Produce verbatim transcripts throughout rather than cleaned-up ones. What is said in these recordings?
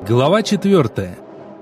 Глава четвертая.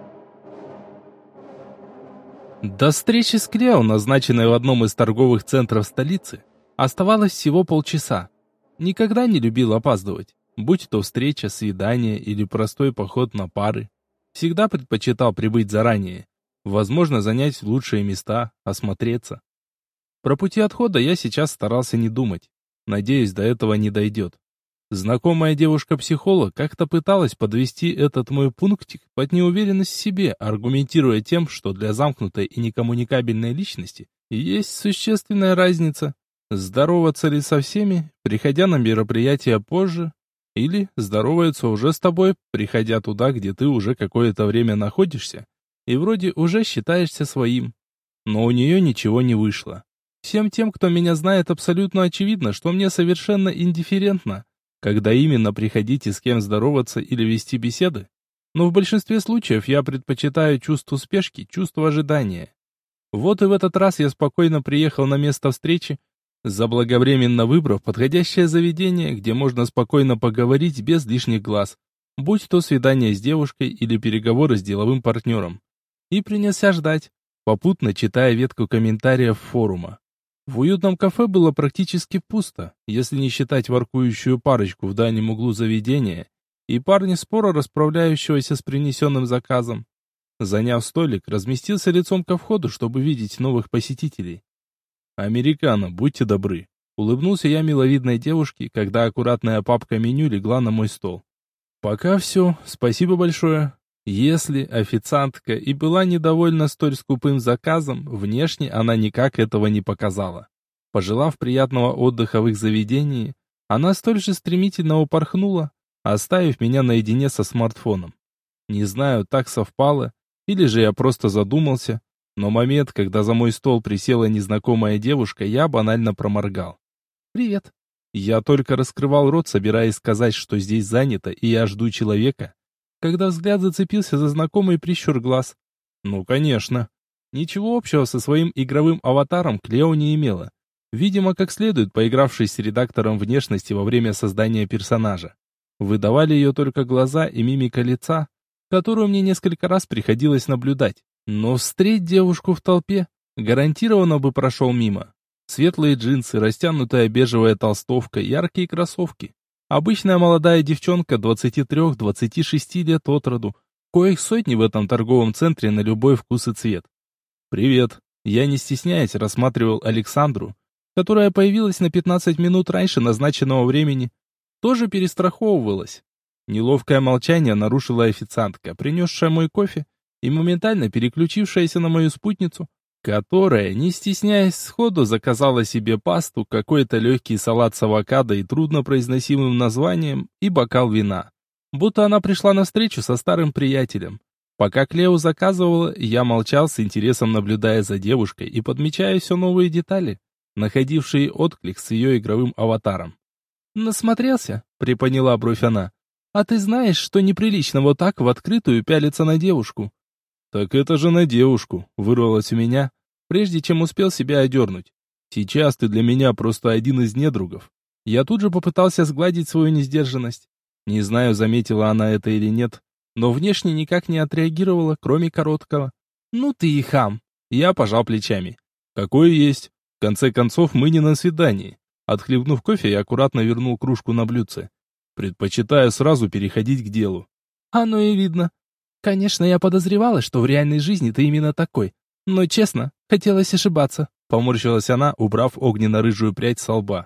До встречи с Клео, назначенной в одном из торговых центров столицы, оставалось всего полчаса. Никогда не любил опаздывать, будь то встреча, свидание или простой поход на пары. Всегда предпочитал прибыть заранее, возможно, занять лучшие места, осмотреться. Про пути отхода я сейчас старался не думать, надеюсь, до этого не дойдет. Знакомая девушка-психолог как-то пыталась подвести этот мой пунктик под неуверенность в себе, аргументируя тем, что для замкнутой и некоммуникабельной личности есть существенная разница. Здороваться ли со всеми, приходя на мероприятие позже, или здороваются уже с тобой, приходя туда, где ты уже какое-то время находишься, и вроде уже считаешься своим. Но у нее ничего не вышло. Всем тем, кто меня знает, абсолютно очевидно, что мне совершенно индифферентно, когда именно приходить и с кем здороваться или вести беседы. Но в большинстве случаев я предпочитаю чувство спешки, чувство ожидания. Вот и в этот раз я спокойно приехал на место встречи, заблаговременно выбрав подходящее заведение, где можно спокойно поговорить без лишних глаз, будь то свидание с девушкой или переговоры с деловым партнером. И принялся ждать, попутно читая ветку комментариев форума. В уютном кафе было практически пусто, если не считать воркующую парочку в дальнем углу заведения и парня споро расправляющегося с принесенным заказом. Заняв столик, разместился лицом ко входу, чтобы видеть новых посетителей. «Американо, будьте добры», — улыбнулся я миловидной девушке, когда аккуратная папка меню легла на мой стол. «Пока все, спасибо большое». Если официантка и была недовольна столь скупым заказом, внешне она никак этого не показала. Пожелав приятного отдыха в их заведении, она столь же стремительно упорхнула, оставив меня наедине со смартфоном. Не знаю, так совпало, или же я просто задумался, но момент, когда за мой стол присела незнакомая девушка, я банально проморгал. «Привет». Я только раскрывал рот, собираясь сказать, что здесь занято, и я жду человека, когда взгляд зацепился за знакомый прищур глаз. Ну, конечно. Ничего общего со своим игровым аватаром Клео не имела. Видимо, как следует, поигравшись с редактором внешности во время создания персонажа. Выдавали ее только глаза и мимика лица, которую мне несколько раз приходилось наблюдать. Но встреть девушку в толпе гарантированно бы прошел мимо. Светлые джинсы, растянутая бежевая толстовка, яркие кроссовки. Обычная молодая девчонка двадцати трёх двадцати шести лет от роду, коих сотни в этом торговом центре на любой вкус и цвет. «Привет». Я, не стесняясь, рассматривал Александру, которая появилась на пятнадцать минут раньше назначенного времени. Тоже перестраховывалась. Неловкое молчание нарушила официантка, принесшая мой кофе и моментально переключившаяся на мою спутницу, которая, не стесняясь сходу, заказала себе пасту, какой-то легкий салат с авокадо и труднопроизносимым названием, и бокал вина. Будто она пришла на встречу со старым приятелем. Пока Клео заказывала, я молчал с интересом, наблюдая за девушкой и подмечая все новые детали, находившие отклик с ее игровым аватаром. «Насмотрелся?» — приподняла бровь она. «А ты знаешь, что неприлично вот так в открытую пялиться на девушку?» «Так это же на девушку», — вырвалось у меня, прежде чем успел себя одернуть. «Сейчас ты для меня просто один из недругов». Я тут же попытался сгладить свою несдержанность. Не знаю, заметила она это или нет, но внешне никак не отреагировала, кроме короткого. «Ну ты и хам!» Я пожал плечами. «Какое есть. В конце концов, мы не на свидании». Отхлебнув кофе, я аккуратно вернул кружку на блюдце. Предпочитаю сразу переходить к делу. «Оно и видно. Конечно, я подозревала, что в реальной жизни ты именно такой. Но, честно, хотелось ошибаться», — поморщилась она, убрав огненно-рыжую прядь со лба.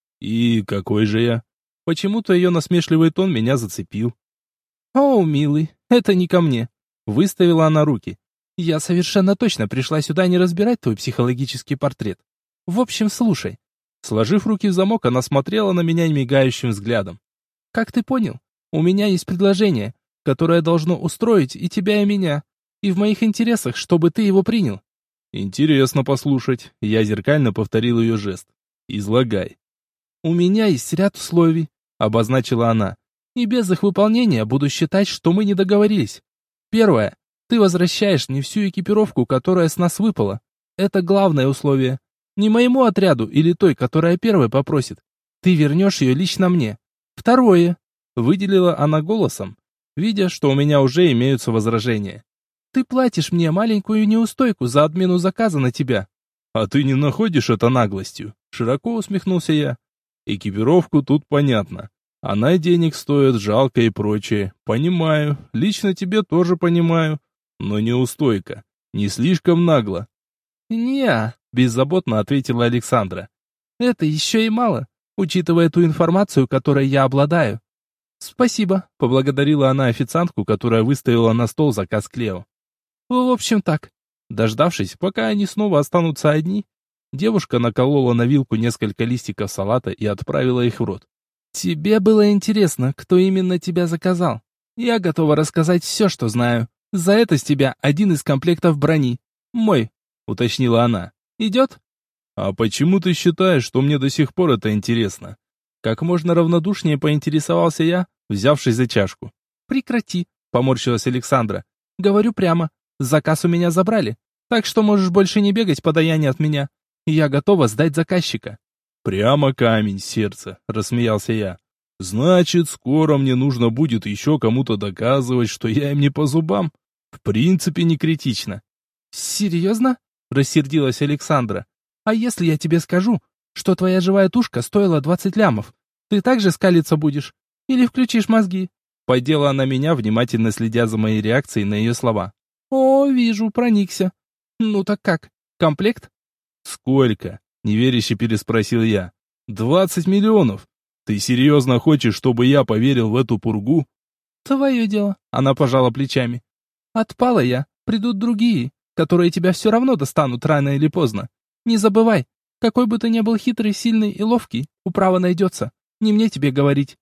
«И какой же я?» Почему-то ее насмешливый тон меня зацепил. «О, милый, это не ко мне», — выставила она руки. «Я совершенно точно пришла сюда не разбирать твой психологический портрет. В общем, слушай». Сложив руки в замок, она смотрела на меня немигающим взглядом. «Как ты понял, у меня есть предложение, которое должно устроить и тебя, и меня. И в моих интересах, чтобы ты его принял». «Интересно послушать». Я зеркально повторил ее жест. «Излагай». «У меня есть ряд условий», — обозначила она. «И без их выполнения буду считать, что мы не договорились. Первое. Ты возвращаешь мне всю экипировку, которая с нас выпала. Это главное условие. Не моему отряду или той, которая первой попросит. Ты вернешь ее лично мне. Второе». Выделила она голосом, видя, что у меня уже имеются возражения. «Ты платишь мне маленькую неустойку за отмену заказа на тебя». «А ты не находишь это наглостью?» Широко усмехнулся я. «Экипировку тут понятно. Она денег стоит, жалко и прочее. Понимаю, лично тебе тоже понимаю. Но неустойка. Не слишком нагло». «Не-а», беззаботно ответила Александра. «Это еще и мало, учитывая ту информацию, которой я обладаю». «Спасибо», — поблагодарила она официантку, которая выставила на стол заказ Клео. «В общем так». Дождавшись, пока они снова останутся одни, девушка наколола на вилку несколько листиков салата и отправила их в рот. «Тебе было интересно, кто именно тебя заказал? Я готова рассказать все, что знаю. За это с тебя один из комплектов брони. Мой», — уточнила она. «Идет?» «А почему ты считаешь, что мне до сих пор это интересно?» Как можно равнодушнее поинтересовался я, взявшись за чашку. «Прекрати», — поморщилась Александра. «Говорю прямо, заказ у меня забрали, так что можешь больше не бегать подаяние от меня. Я готова сдать заказчика». «Прямо камень сердца», — рассмеялся я. «Значит, скоро мне нужно будет еще кому-то доказывать, что я им не по зубам? В принципе, не критично». «Серьезно?» — рассердилась Александра. «А если я тебе скажу, что твоя живая тушка стоила двадцать лямов? Ты также скалиться будешь? Или включишь мозги?» Поддела она меня, внимательно следя за моей реакцией на ее слова. «О, вижу, проникся. Ну так как, комплект?» «Сколько?» — неверяще переспросил я. «Двадцать миллионов? Ты серьезно хочешь, чтобы я поверил в эту пургу?» «Твое дело», — она пожала плечами. «Отпала я, придут другие, которые тебя все равно достанут рано или поздно. Не забывай, какой бы ты ни был хитрый, сильный и ловкий, управа найдется. Не мне тебе говорить».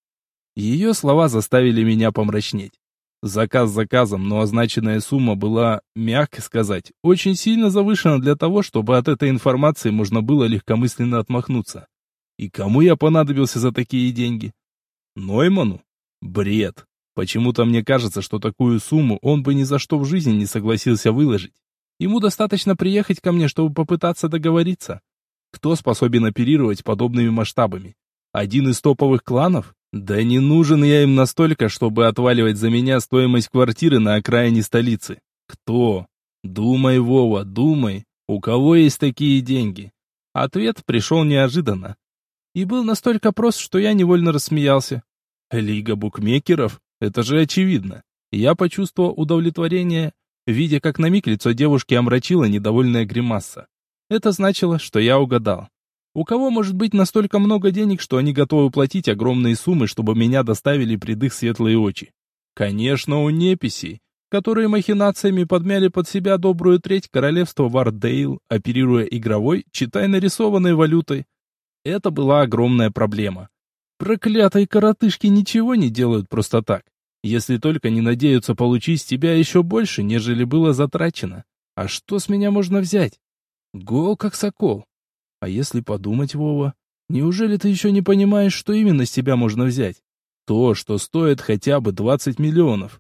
Ее слова заставили меня помрачнеть. Заказ заказом, но означенная сумма была, мягко сказать, очень сильно завышена для того, чтобы от этой информации можно было легкомысленно отмахнуться. И кому я понадобился за такие деньги? Нойману? Бред. Почему-то мне кажется, что такую сумму он бы ни за что в жизни не согласился выложить. Ему достаточно приехать ко мне, чтобы попытаться договориться. Кто способен оперировать подобными масштабами? Один из топовых кланов? Да не нужен я им настолько, чтобы отваливать за меня стоимость квартиры на окраине столицы. Кто? Думай, Вова, думай. У кого есть такие деньги? Ответ пришел неожиданно. И был настолько прост, что я невольно рассмеялся. Лига букмекеров? Это же очевидно. Я почувствовал удовлетворение, видя, как на миг лицо девушки омрачила недовольная гримаса. Это значило, что я угадал. У кого может быть настолько много денег, что они готовы платить огромные суммы, чтобы меня доставили пред их светлые очи? Конечно, у неписей, которые махинациями подмяли под себя добрую треть королевства Вардейл, оперируя игровой, читай нарисованной валютой. Это была огромная проблема. Проклятые коротышки ничего не делают просто так, если только не надеются получить с тебя еще больше, нежели было затрачено. А что с меня можно взять? Гол как сокол. А если подумать, Вова, неужели ты еще не понимаешь, что именно с тебя можно взять? То, что стоит хотя бы двадцать миллионов.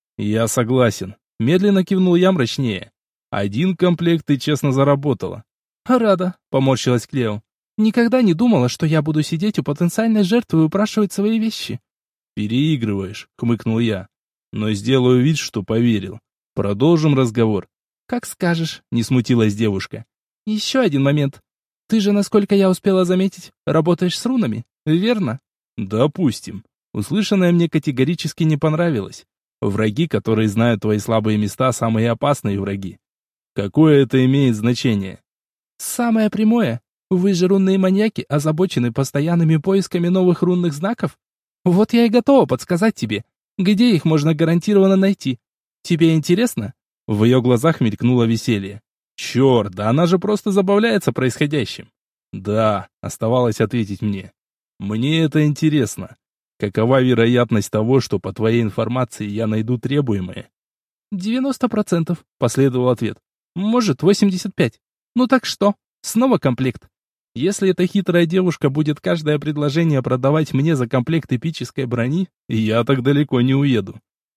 Я согласен. Медленно кивнул я мрачнее. Один комплект ты честно заработала. Рада, поморщилась Клео. Никогда не думала, что я буду сидеть у потенциальной жертвы и упрашивать свои вещи. Переигрываешь, хмыкнул я. Но сделаю вид, что поверил. Продолжим разговор. Как скажешь, не смутилась девушка. Еще один момент. Ты же, насколько я успела заметить, работаешь с рунами, верно? Допустим. Услышанное мне категорически не понравилось. Враги, которые знают твои слабые места, самые опасные враги. Какое это имеет значение? Самое прямое. Вы же рунные маньяки, озабочены постоянными поисками новых рунных знаков. Вот я и готова подсказать тебе, где их можно гарантированно найти. Тебе интересно? В ее глазах мелькнуло веселье. Черт, да она же просто забавляется происходящим. Да, оставалось ответить мне. Мне это интересно. Какова вероятность того, что по твоей информации я найду требуемое? девяносто процентов, последовал ответ. Может, восемьдесят пять. Ну так что? Снова комплект. Если эта хитрая девушка будет каждое предложение продавать мне за комплект эпической брони, я так далеко не уеду.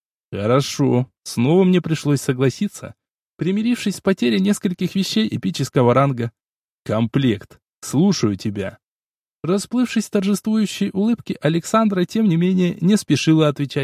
Хорошо, снова мне пришлось согласиться, примирившись с потерей нескольких вещей эпического ранга. Комплект. Слушаю тебя. Расплывшись в торжествующей улыбке, Александра, тем не менее, не спешила отвечать.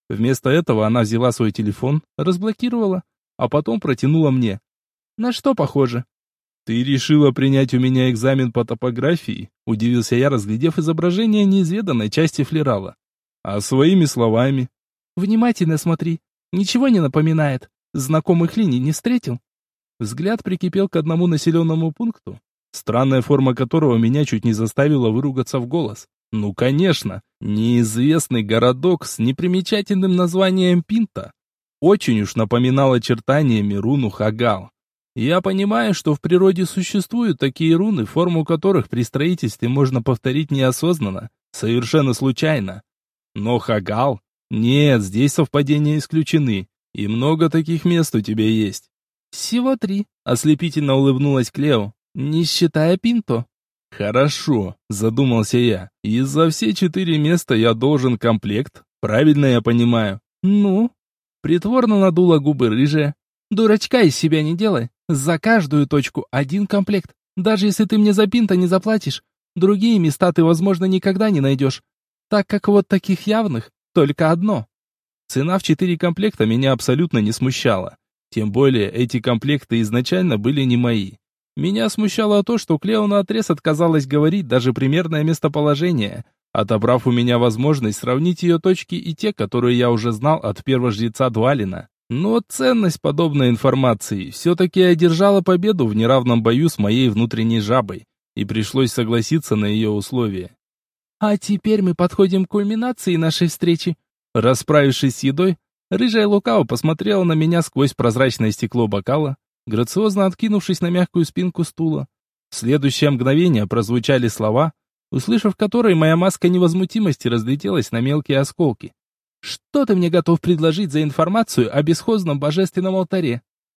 Вместо этого она взяла свой телефон, разблокировала, а потом протянула мне. «На что похоже?» «Ты решила принять у меня экзамен по топографии?» – удивился я, разглядев изображение неизведанной части флерала. «А своими словами?» «Внимательно смотри. Ничего не напоминает. Знакомых линий не встретил?» Взгляд прикипел к одному населенному пункту, странная форма которого меня чуть не заставила выругаться в голос. Ну, конечно, неизвестный городок с непримечательным названием Пинта очень уж напоминал очертаниями руну Хагал. Я понимаю, что в природе существуют такие руны, форму которых при строительстве можно повторить неосознанно, совершенно случайно. Но Хагал? Нет, здесь совпадения исключены, и много таких мест у тебя есть. Всего три, ослепительно улыбнулась Клео, не считая Пинто. Хорошо, задумался я, и за все четыре места я должен комплект, правильно я понимаю? Ну? Притворно надула губы рыжая. Дурачка из себя не делай. За каждую точку один комплект. Даже если ты мне за Пинто не заплатишь, другие места ты, возможно, никогда не найдешь. Так как вот таких явных только одно. Цена в четыре комплекта меня абсолютно не смущала. Тем более, эти комплекты изначально были не мои. Меня смущало то, что Клео наотрез отказалась говорить даже примерное местоположение, отобрав у меня возможность сравнить ее точки и те, которые я уже знал от первого жреца Двалина. Но ценность подобной информации все-таки одержала победу в неравном бою с моей внутренней жабой, и пришлось согласиться на ее условия. «А теперь мы подходим к кульминации нашей встречи». Расправившись с едой, рыжая лукаво посмотрела на меня сквозь прозрачное стекло бокала, грациозно откинувшись на мягкую спинку стула. В следующее мгновение прозвучали слова, услышав которые моя маска невозмутимости разлетелась на мелкие осколки. «Что ты мне готов предложить за информацию о бесхозном божественном алтаре?»